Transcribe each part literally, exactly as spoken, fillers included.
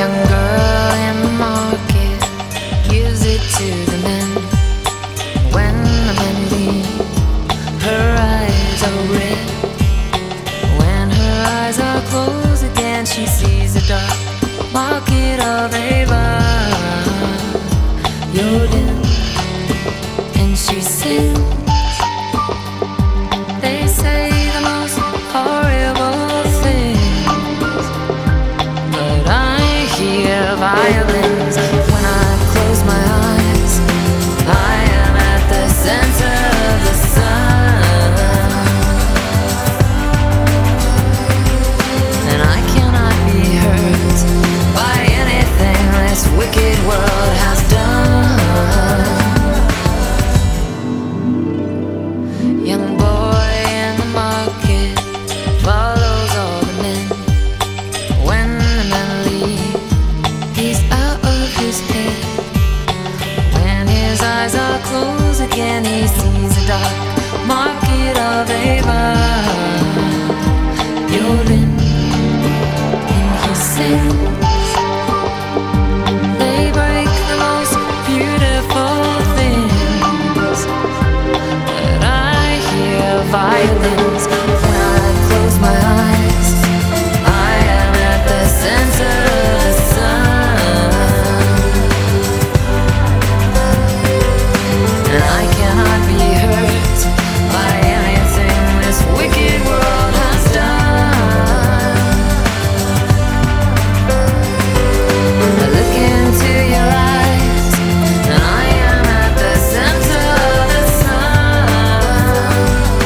young girl in the market gives it to the men. When the men leave, her eyes are red. When her eyes are closed again, she sees the dark market of Ava. Yodin, and she sings. They say the most horrible things, but I hear violins when I close my eyes. I am at the center of the sun, and I cannot be hurt by anything this wicked world has done. Young boy in the market follows all the men. When the men leave, he's out of his head. When his eyes are closed again, he sees the dark market of Ava. Yodin, and he sings. They break the most beautiful things, but I hear violins when I close my eyes. I am at the center of the sun, and I cannot be hurt by anything this wicked world has done. I look into your eyes, and I am at the center of the sun,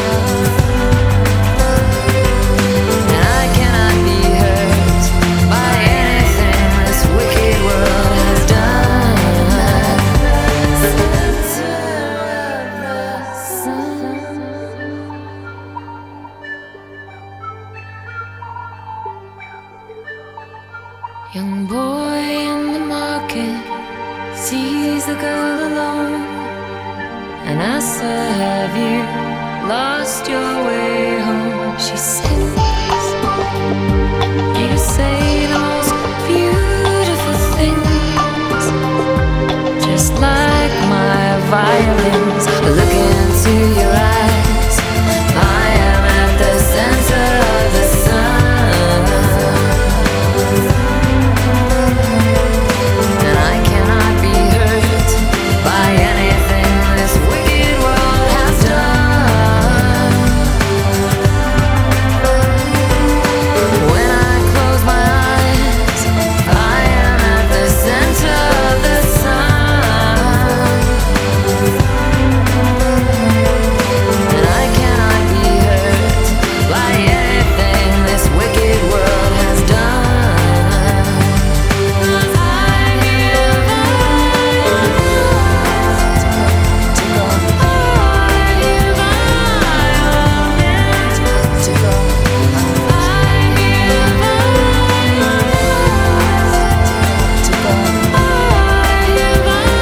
and I cannot be hurt by anything this wicked world has done. Center of the sun. Young boy in the market sees the girl alone and asks her, have you lost your way home? She says, you say the most beautiful things, just like my violins. Look into your eyes, I am at the center of the sun, and I cannot be hurt by anything this wicked world has done. When I close my eyes, I am at the center of the sun, and I cannot be hurt by anything this wicked world has done. 'Cause I hear violins to go. I hear violins to go. I hear violins to go. I hear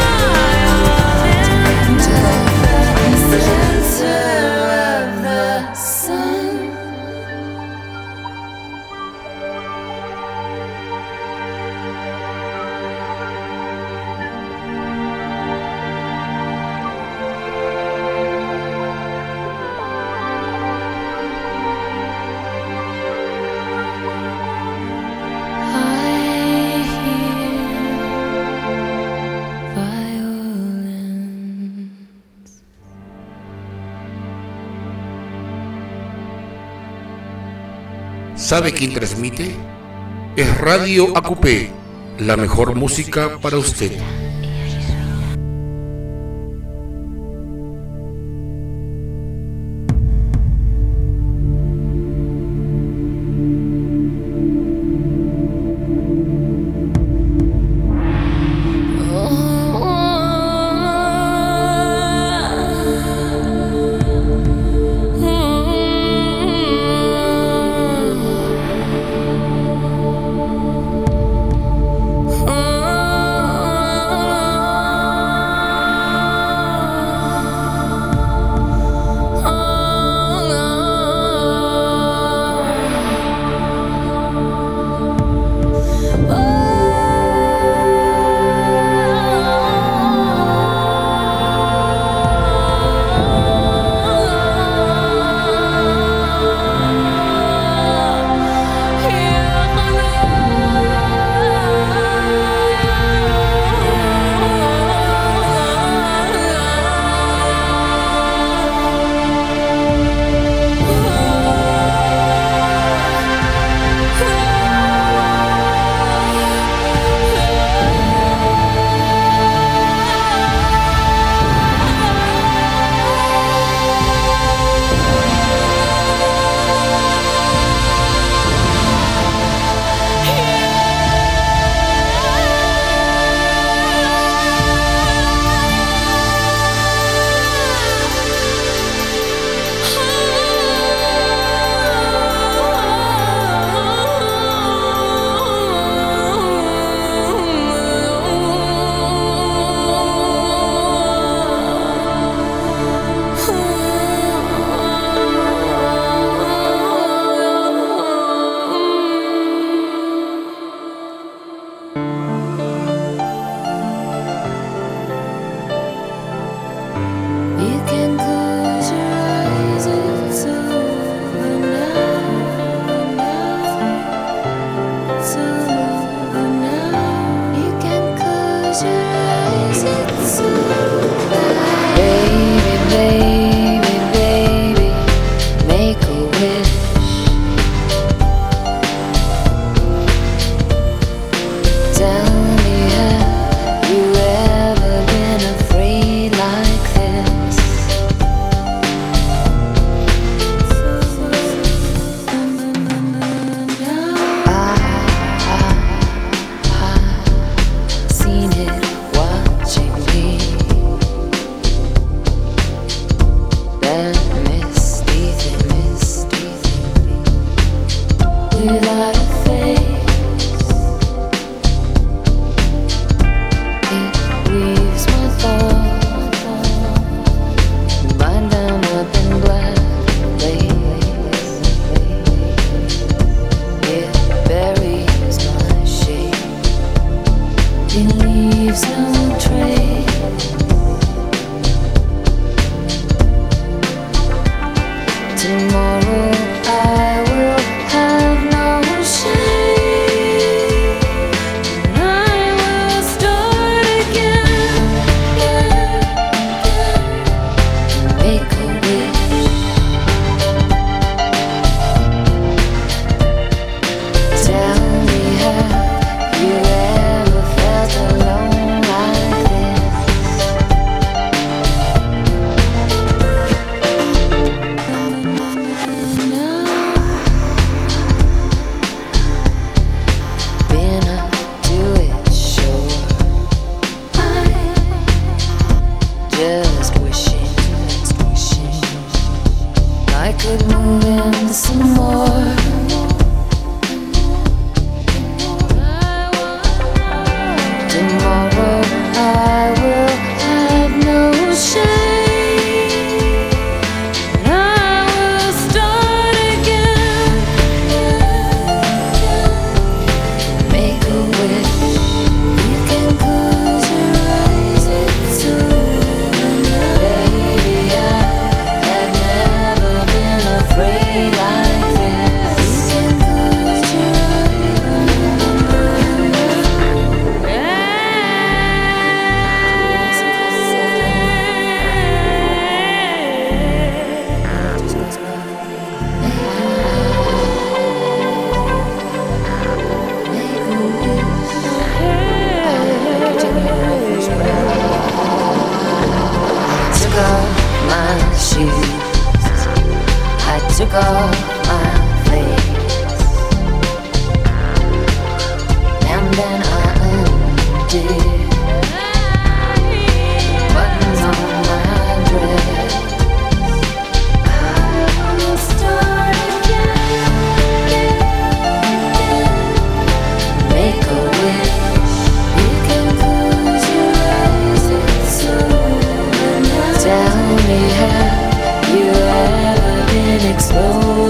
violins to go. Center of the sun. I hear violins. ¿Sabe quién transmite? Es Radio A Q P, la mejor música para usted. Oh, took off my face, and then I undid buttons on my dress. I'll start again. Make a wish. You can close your eyes. It's over now. Tell me, have you ever been exposed?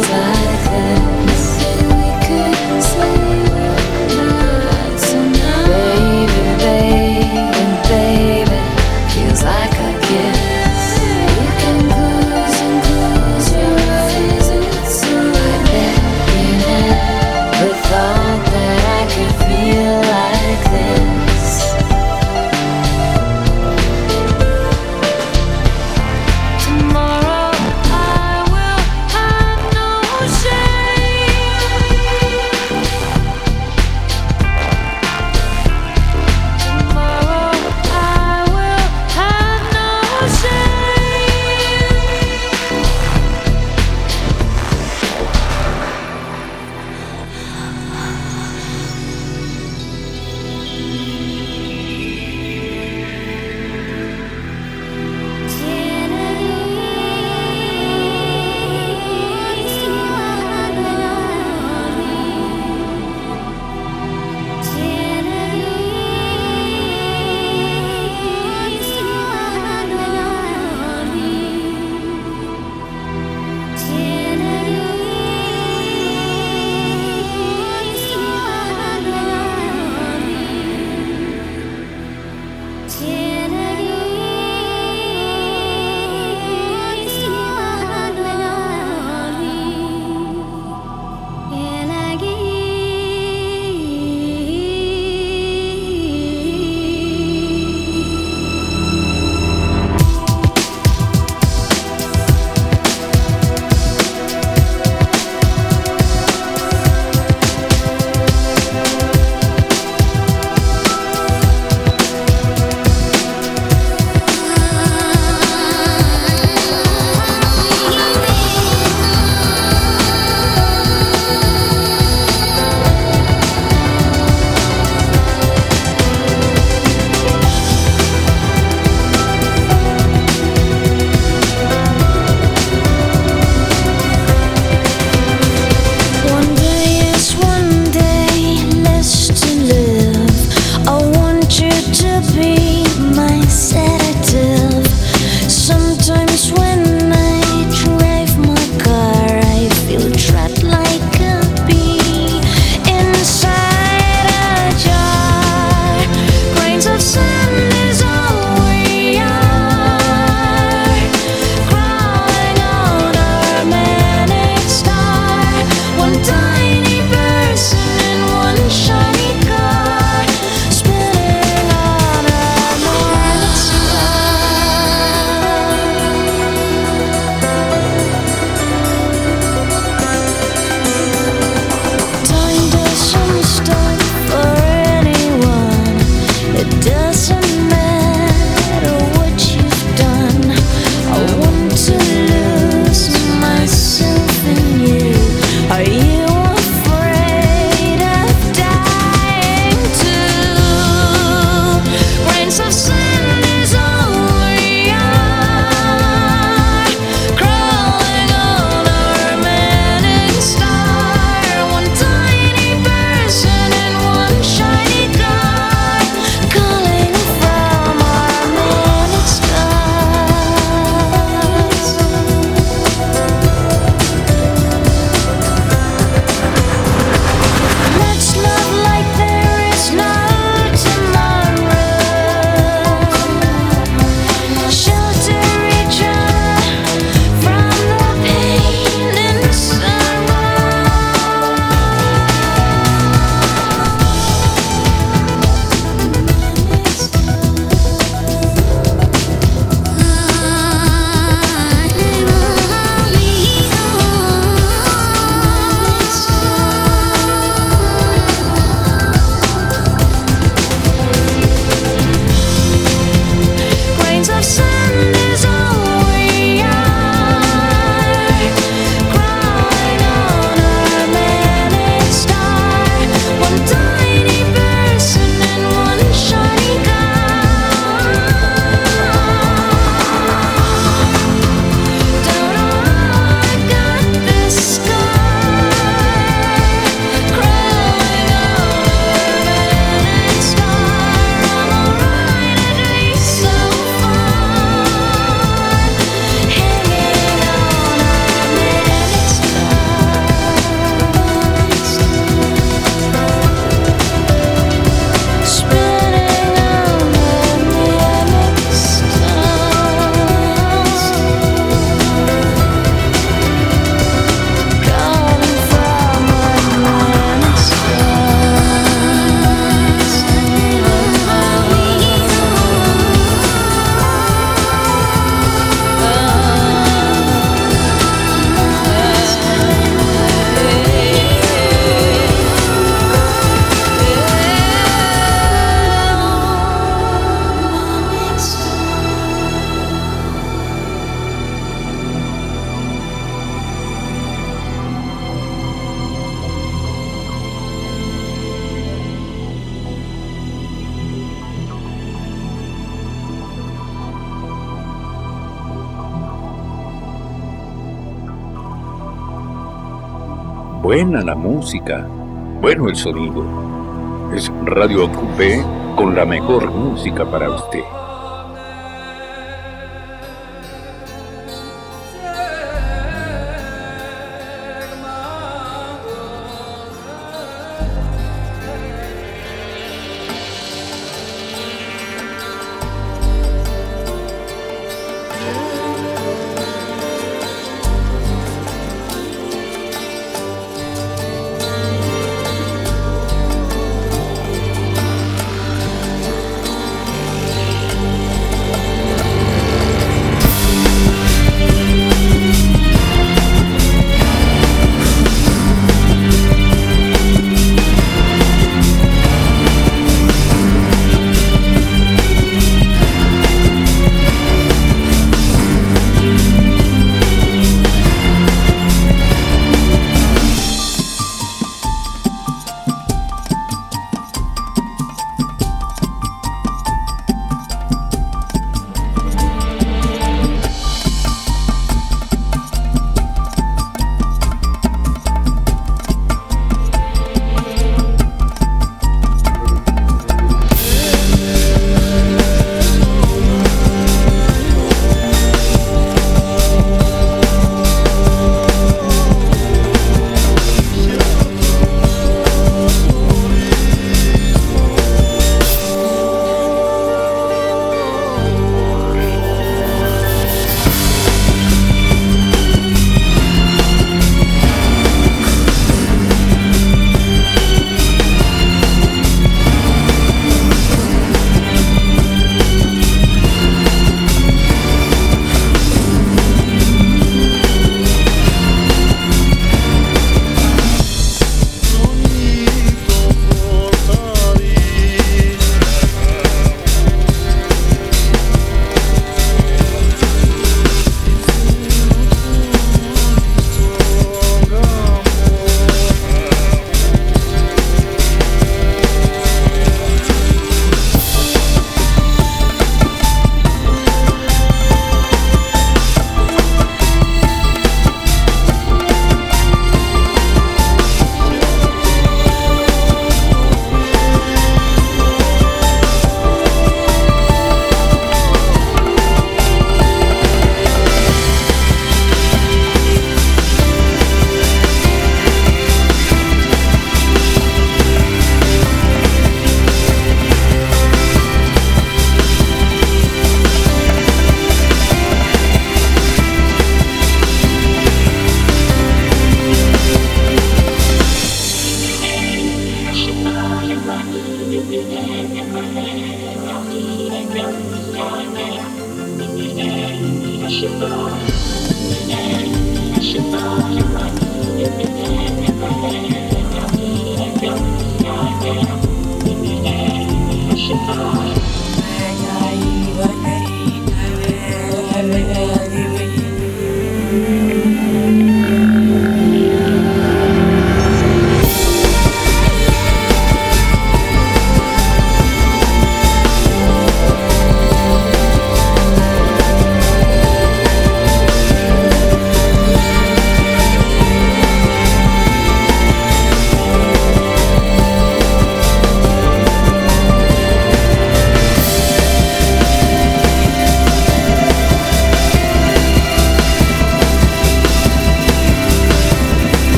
buena la música, bueno el sonido. Es Radio Ocupé con la mejor música para usted.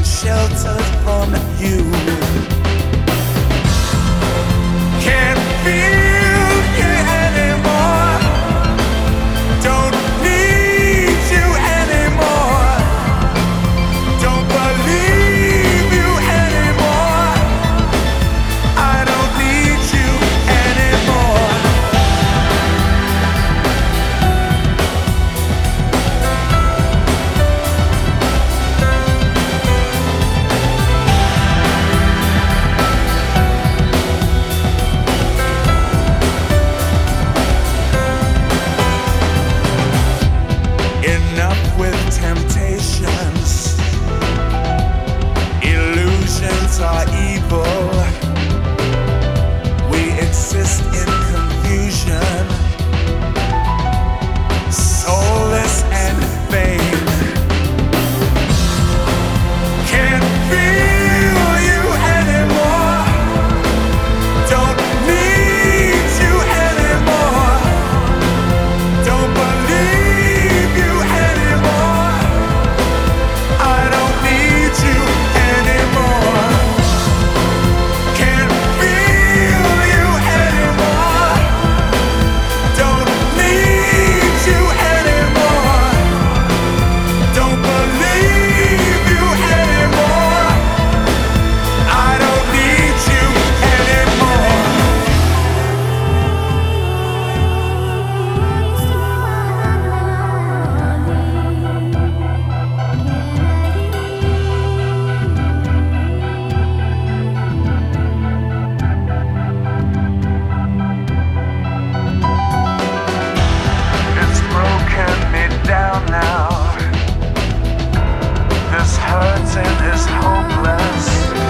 sheltered from you. Can't feel you anymore. Don't need you anymore. Don't believe you anymore. I don't need you anymore. Enough with temptations. Illusions are evil. We exist in confusion, soulless and vain. Can't feel you anymore. Don't need you anymore. Don't believe you anymore. I don't need you anymore. Can't feel you anymore. Don't need you anymore. Don't believe you anymore. I don't need you anymore. It's broken me down now. This hurting is hopeless.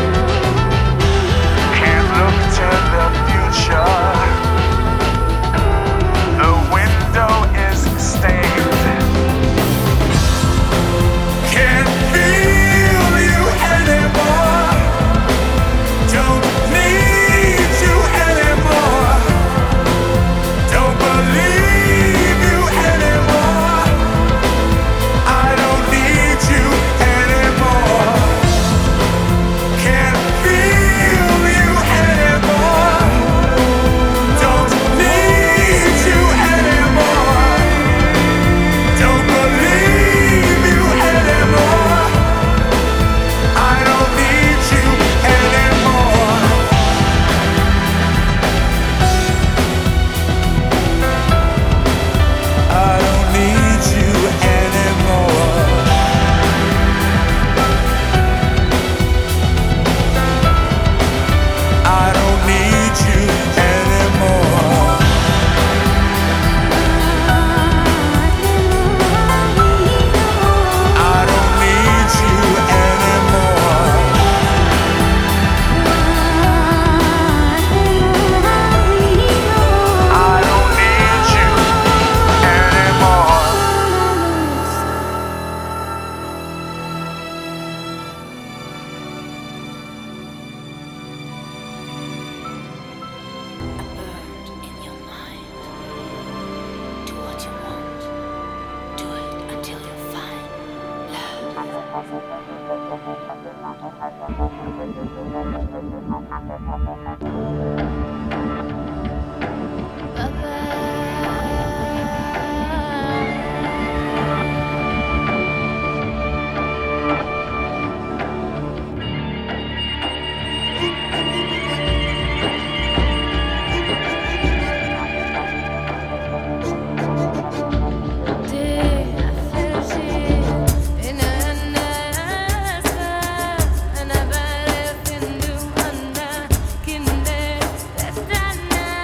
Can't look to the future. The window is stained. Can't feel you anymore. Don't need you anymore. Don't believe you anymore. I don't need you anymore. Can't feel you anymore. Don't need you anymore. Don't believe you anymore. I don't need you anymore. I don't need you anymore. I don't need you anymore. I don't need you anymore. I don't need you anymore. Bird in your mind. Do what you want. Do it until you find Ana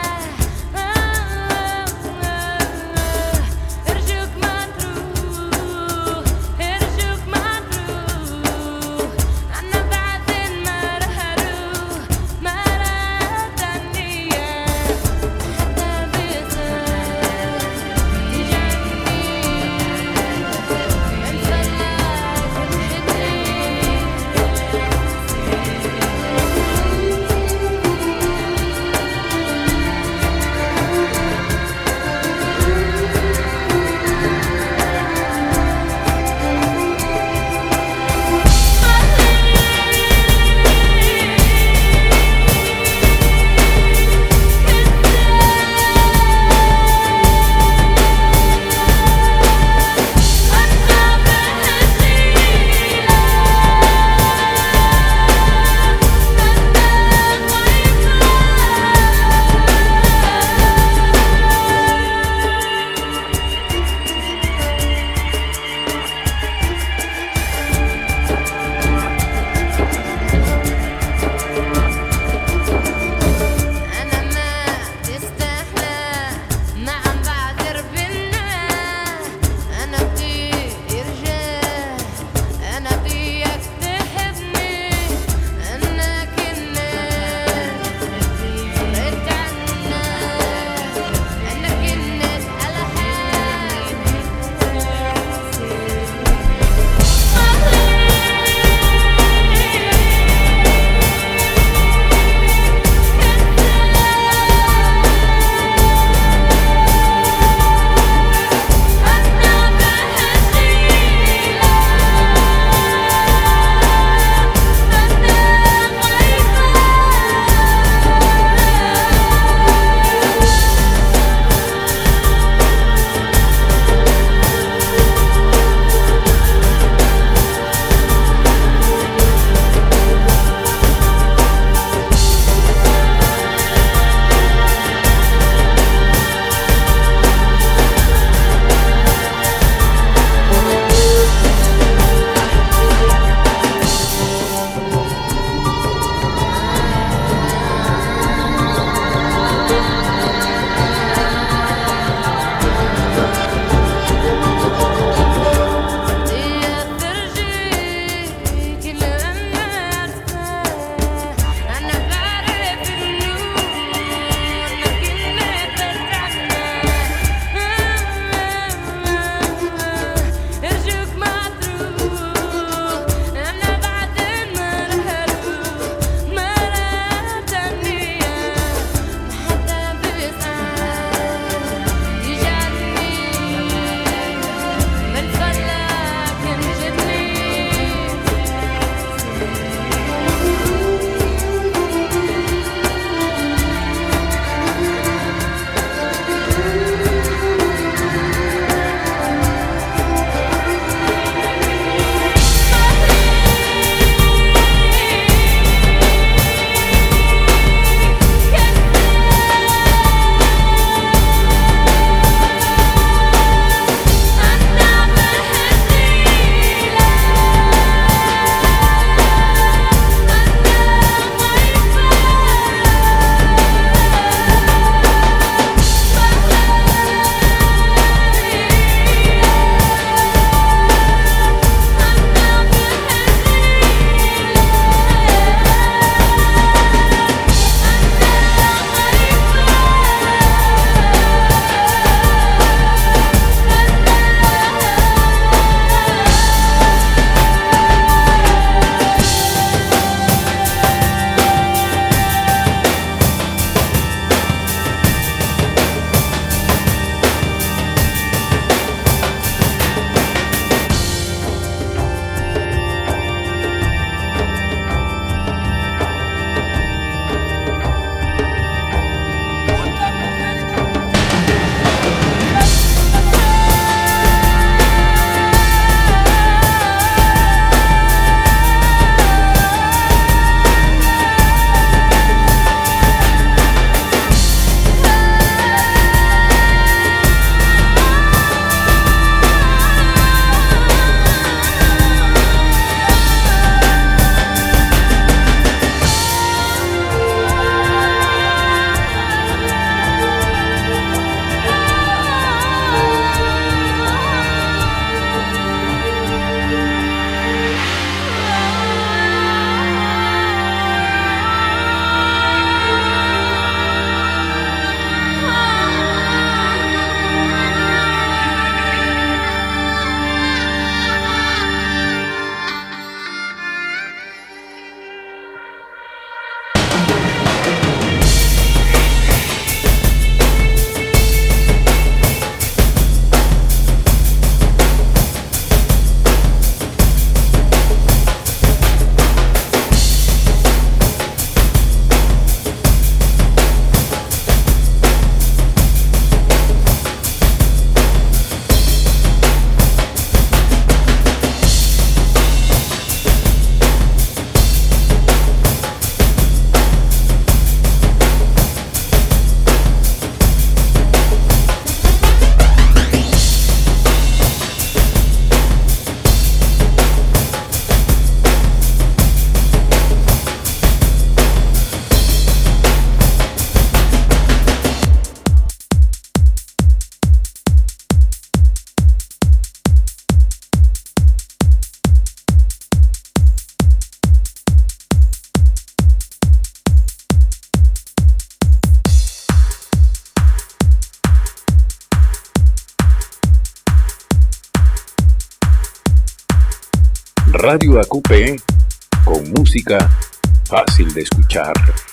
Radio A Q P, con música fácil de escuchar.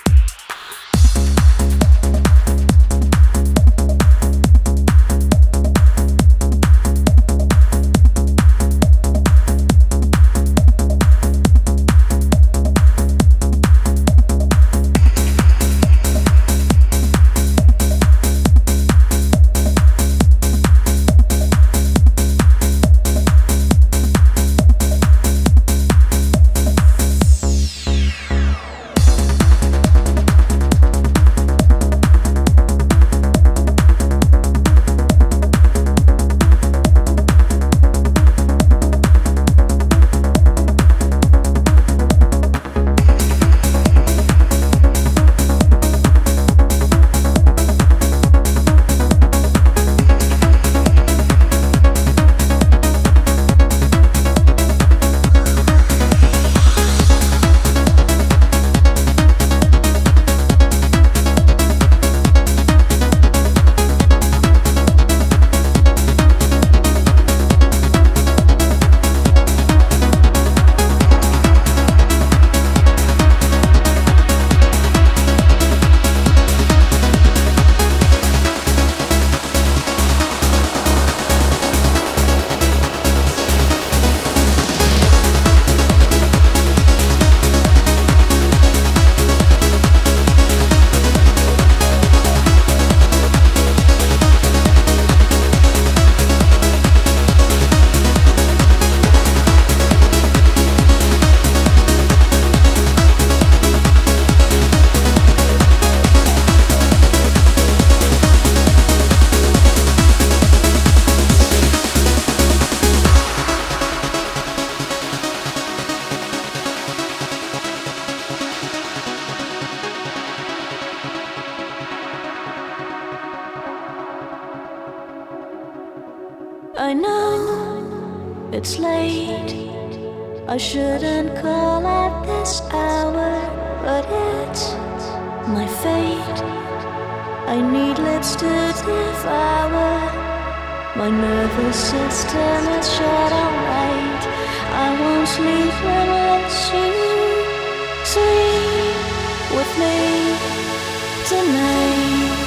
I know it's late. I shouldn't call at this hour, but it's my fate. I need lips to devour. My nervous system is shut out. I won't sleep unless you sleep with me tonight.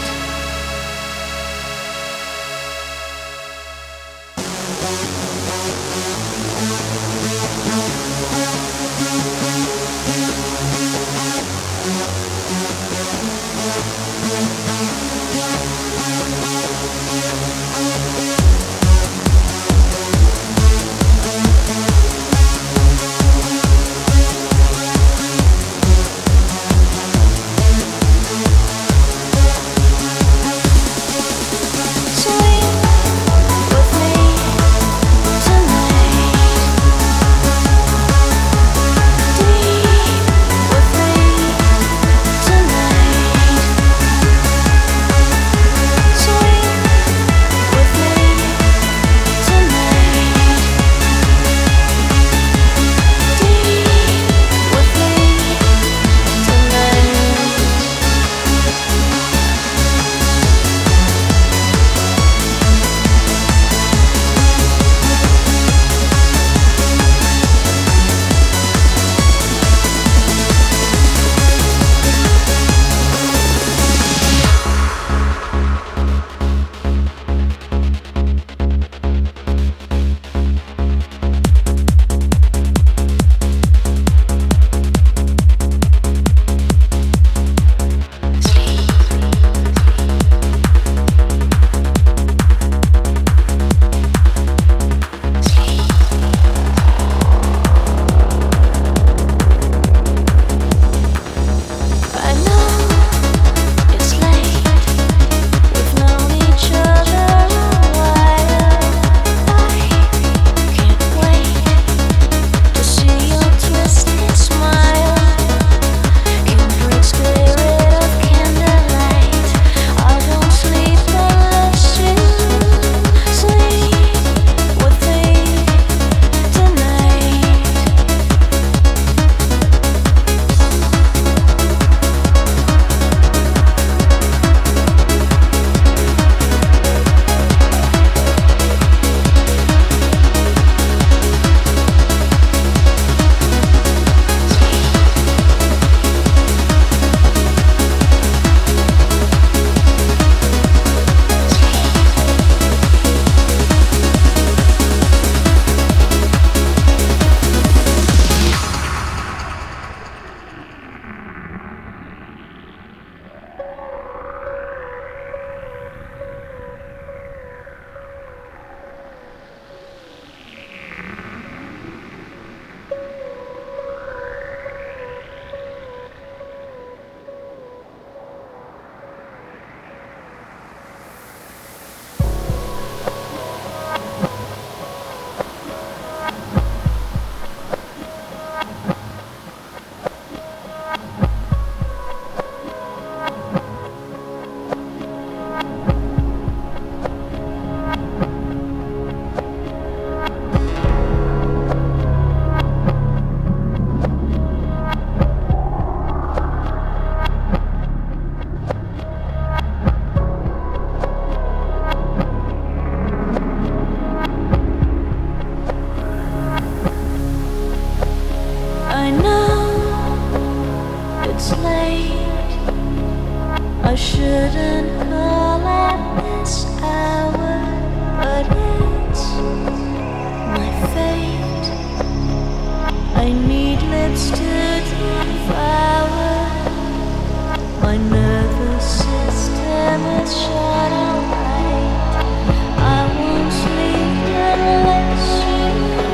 I know it's late. I shouldn't call at this hour, but it's my fate. I need lips to devour. My nervous system is shut away. I won't sleep unless you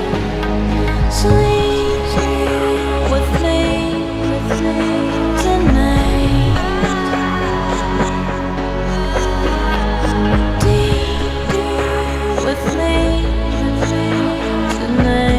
sleep with me, with me tonight. Deep with me, with me tonight.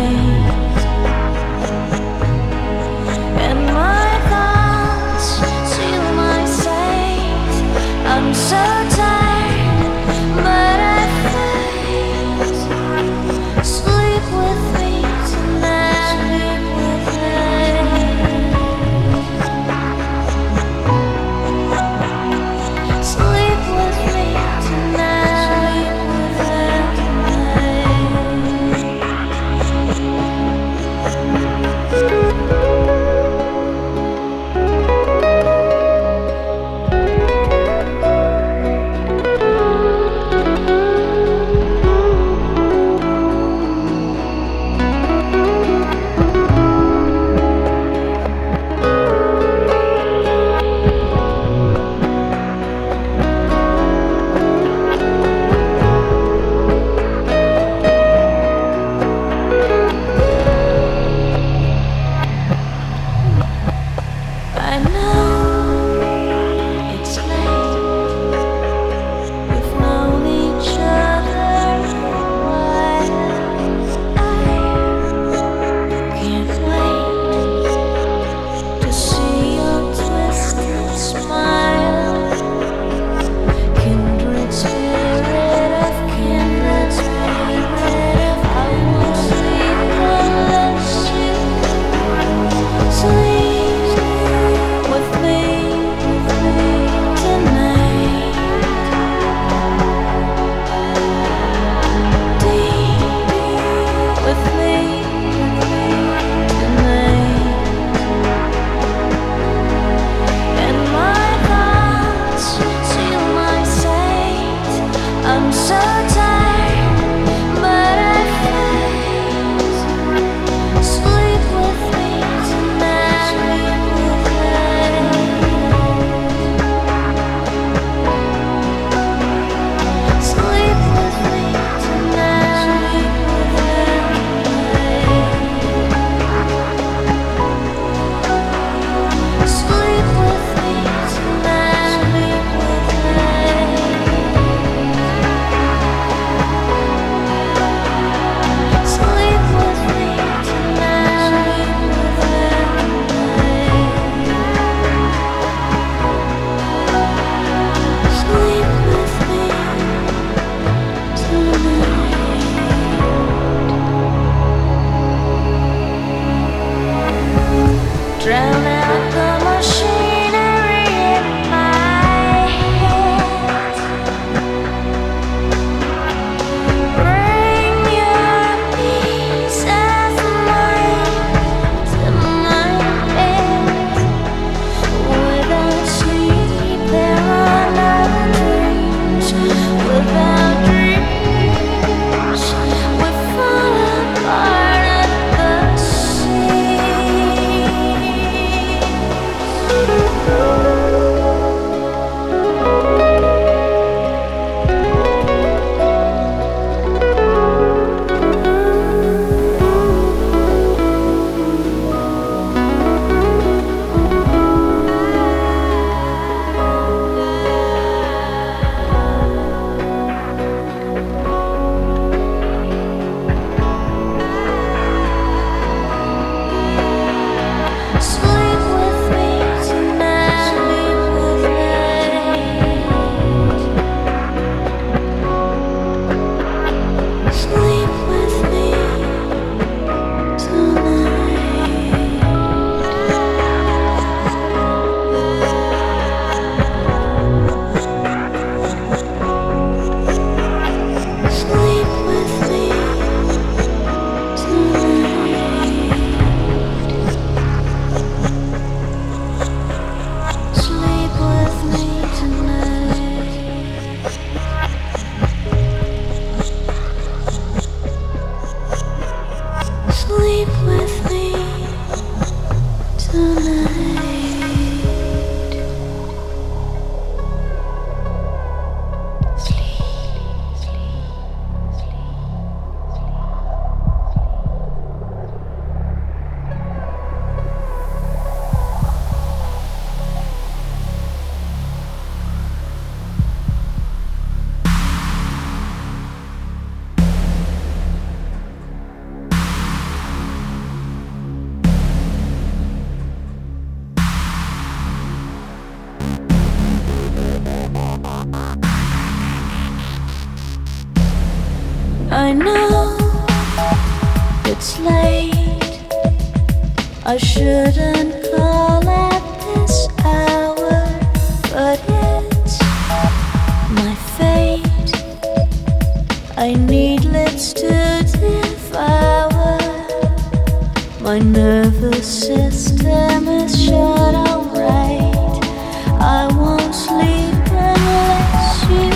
I know it's late. I shouldn't call at this hour, but it's my fate. I need lips to devour. My nervous system is shut alright. I won't sleep unless you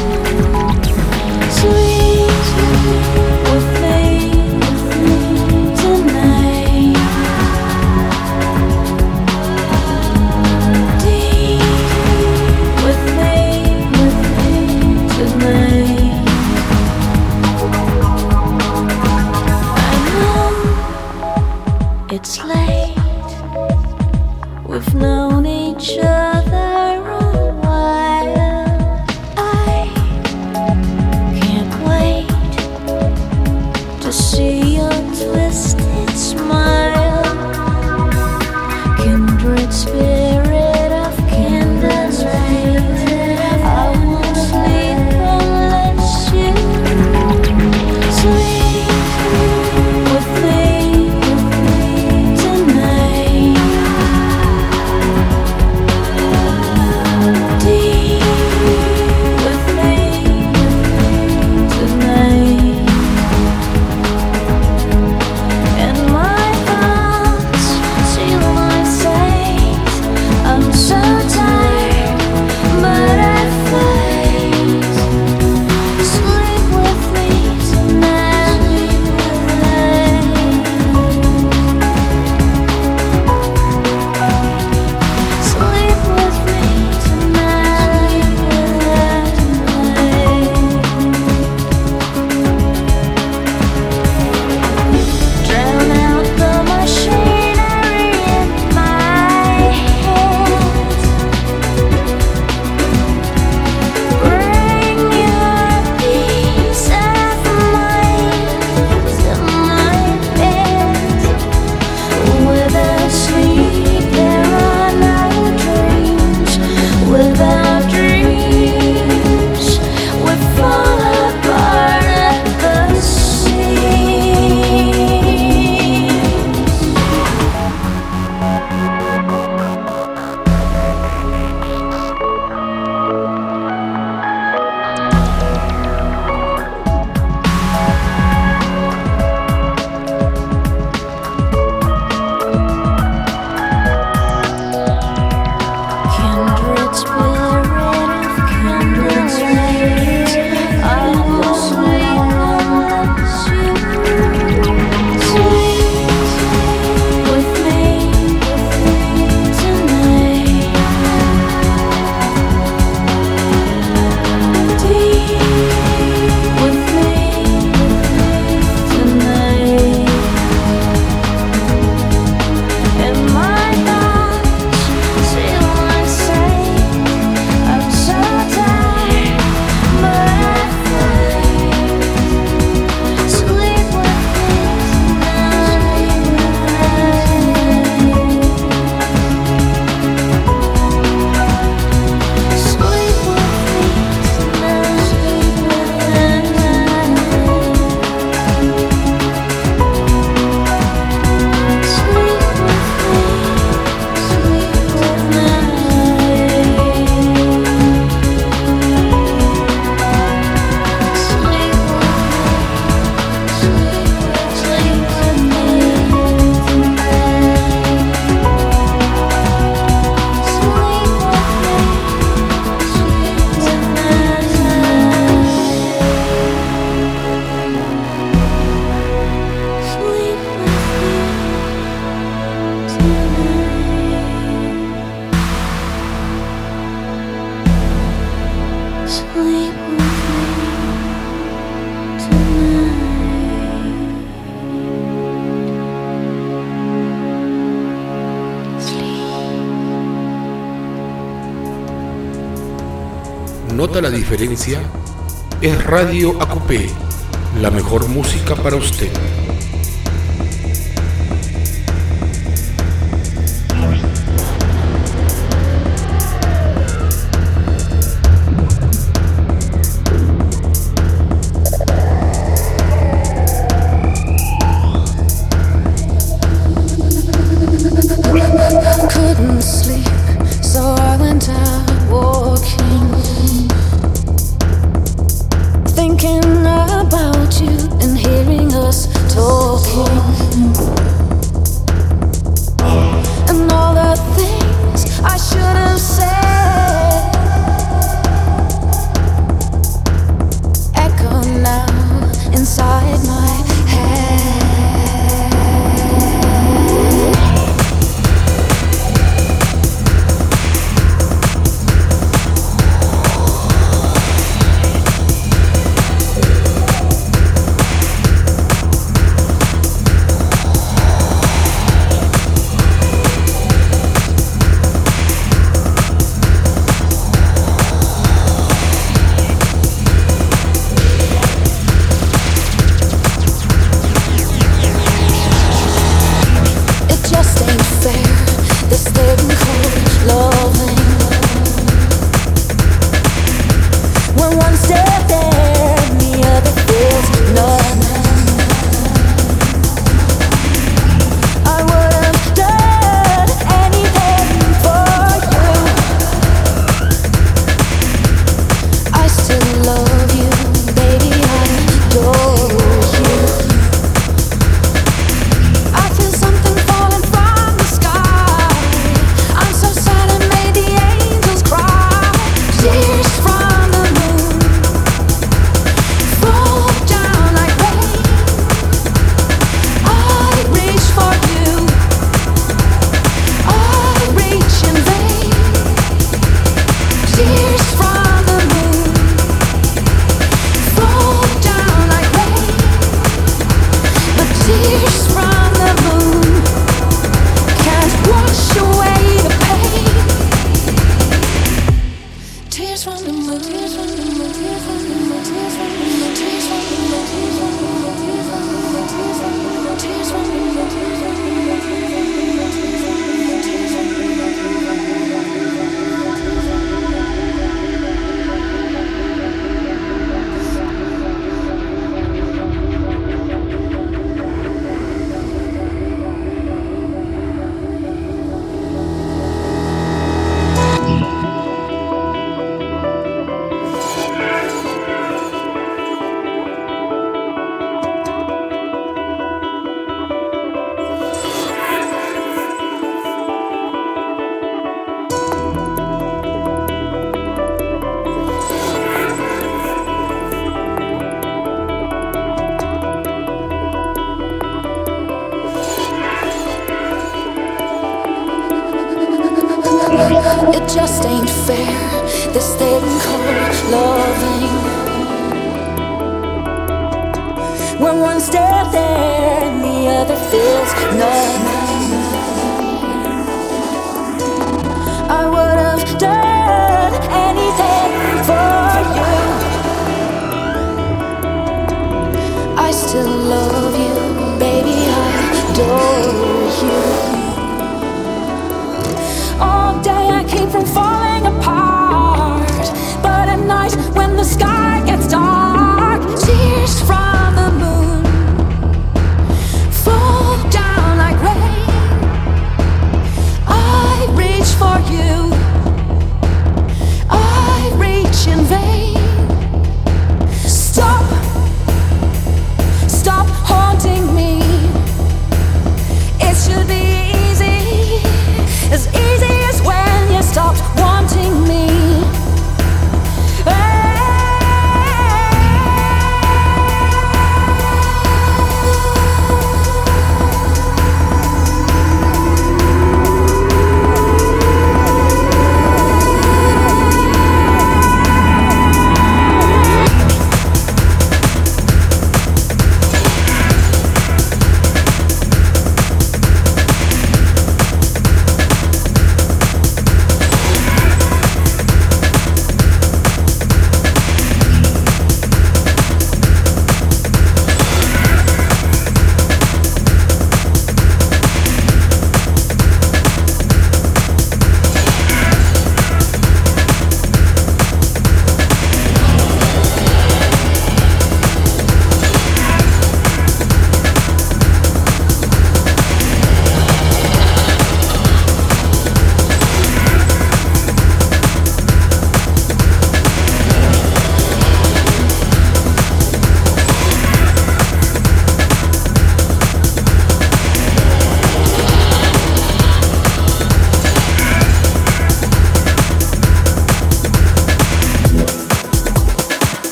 sleep with me tonight. Deep with me tonight. I know it's late. We've known each other a while. I can't wait to see your twisted smile. Kindred spirit of candlelight. I won't sleep unless you sleep with me tonight. nota la diferencia, es Radio A Q P, la mejor música para usted. Couldn't sleep, so I went out walking, thinking about you and hearing us talking, and all the things I should have said echo now inside my head. It just ain't fair, this thing called loving. When one's dead there and the other feels nothing. I would have done anything for you. I still love you, baby, I adore you. All day I keep from falling apart, but at night when the sky gets dark, tears from the moon fall down like rain. I reach for you, I reach in vain. Stop, stop haunting me. It should be easy, as easy as when you stopped wanting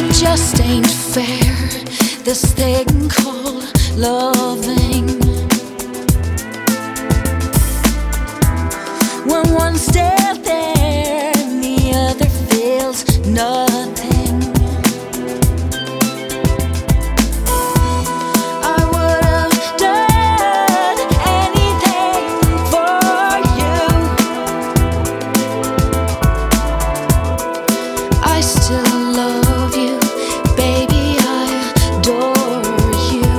It just ain't fair, this thing called loving. When one's still there and the other feels nothing. I would have done anything for you. I still love you, baby, I adore you.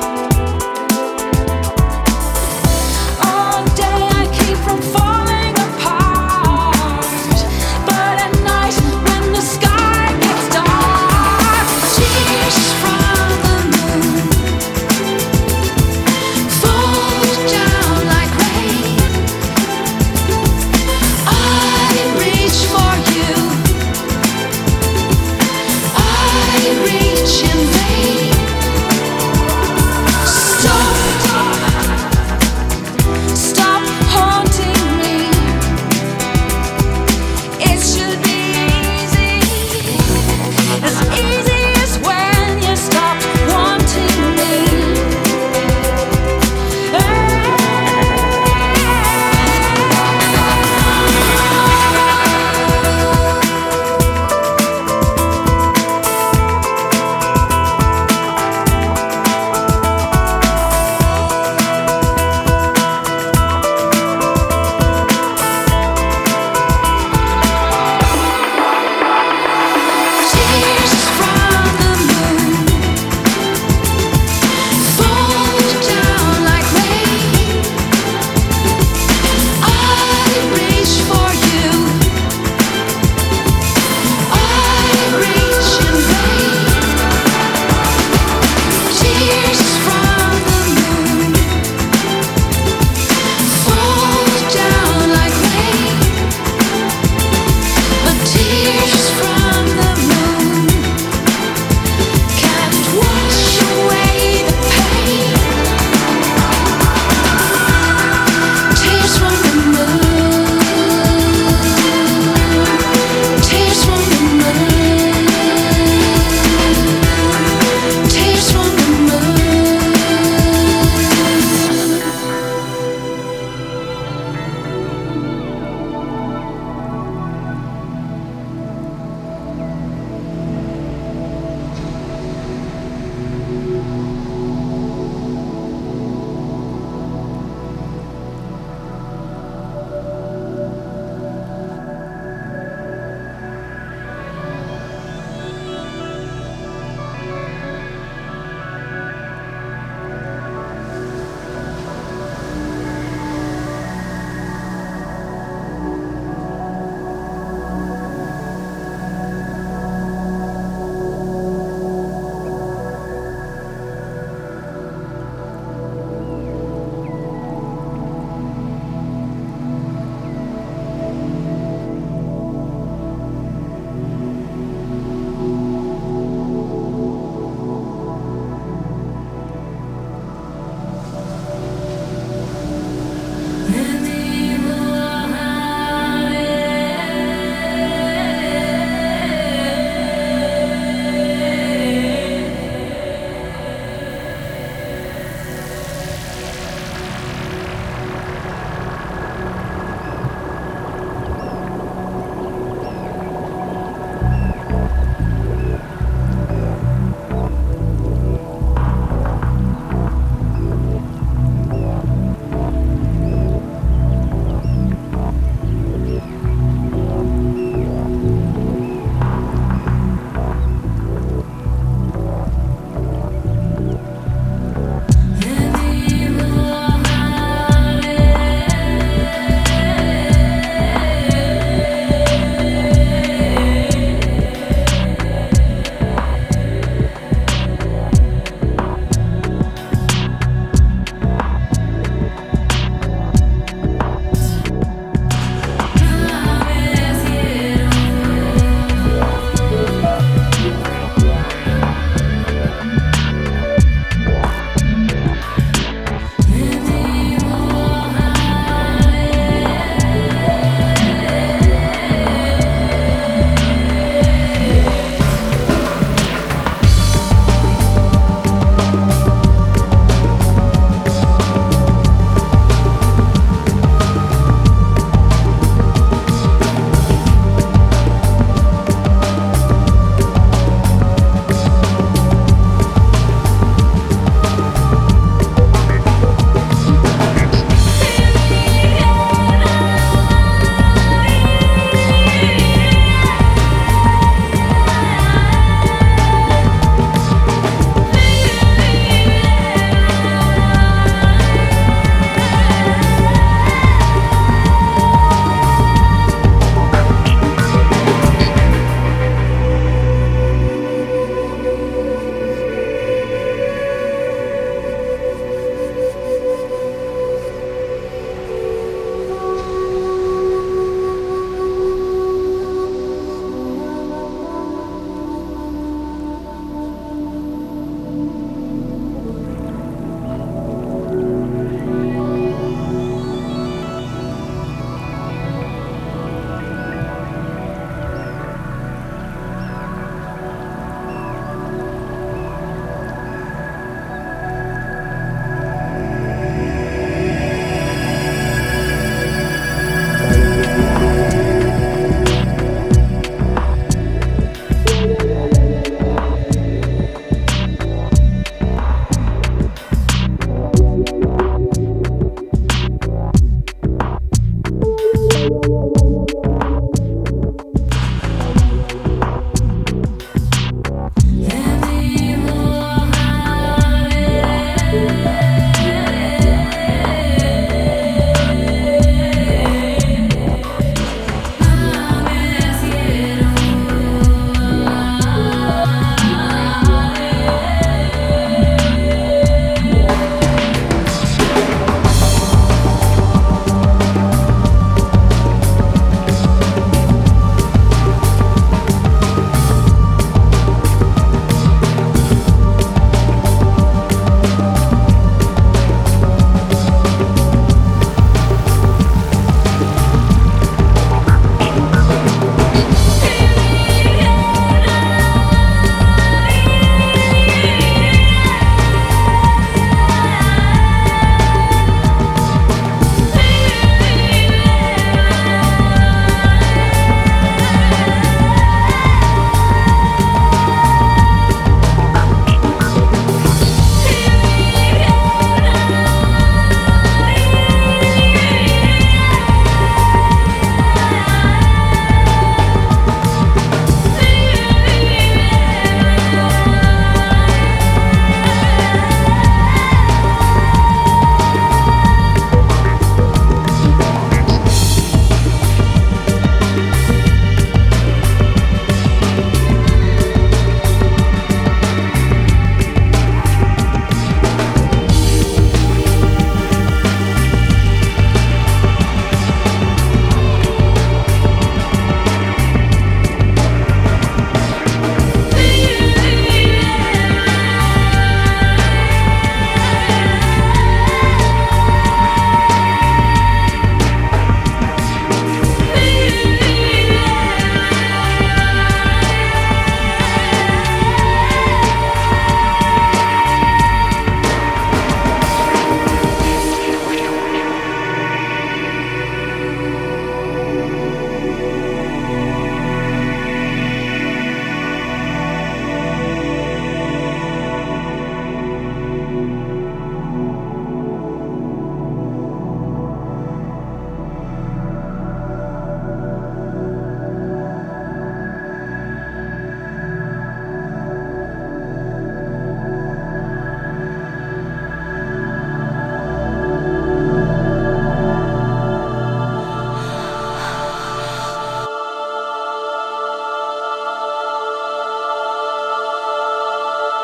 All day I keep from falling apart, but at night when the sky gets dark, tears from the moon fall down like rain. I reach for you, I reach in vain. Stop, stop haunting me. It should be easy, as easy as when you stop wanting me.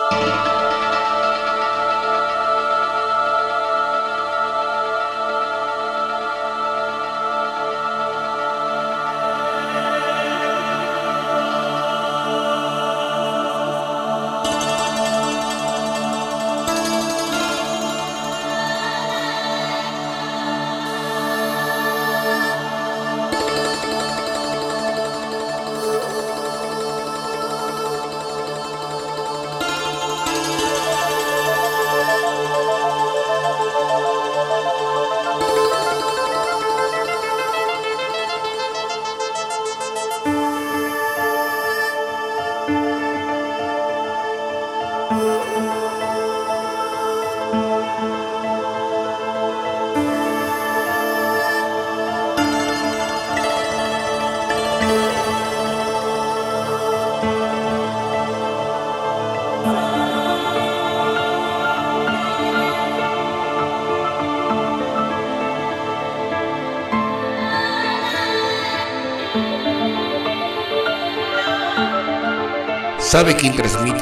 ¿Sabe quién transmite?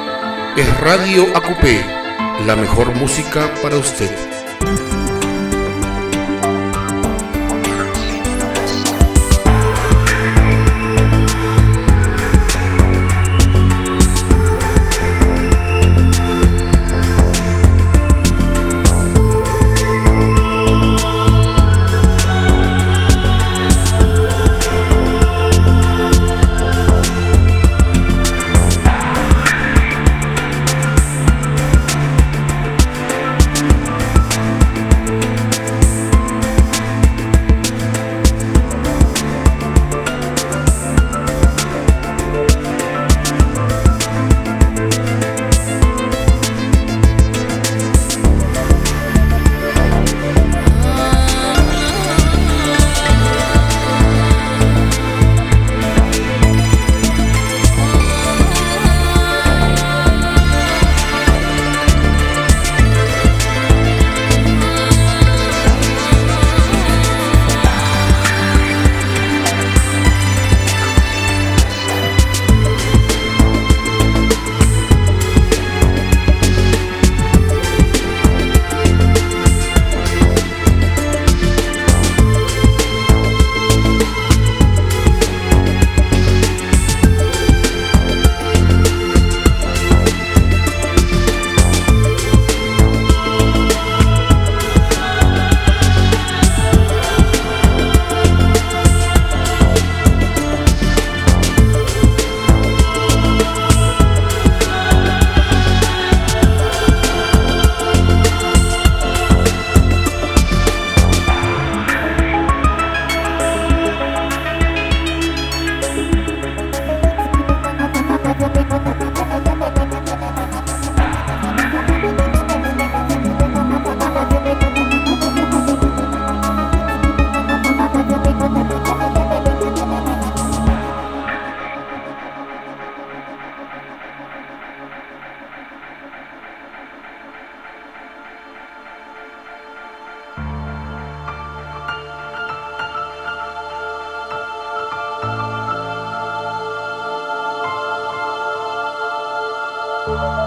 Es Radio A Q P, la mejor música para usted. Thank you.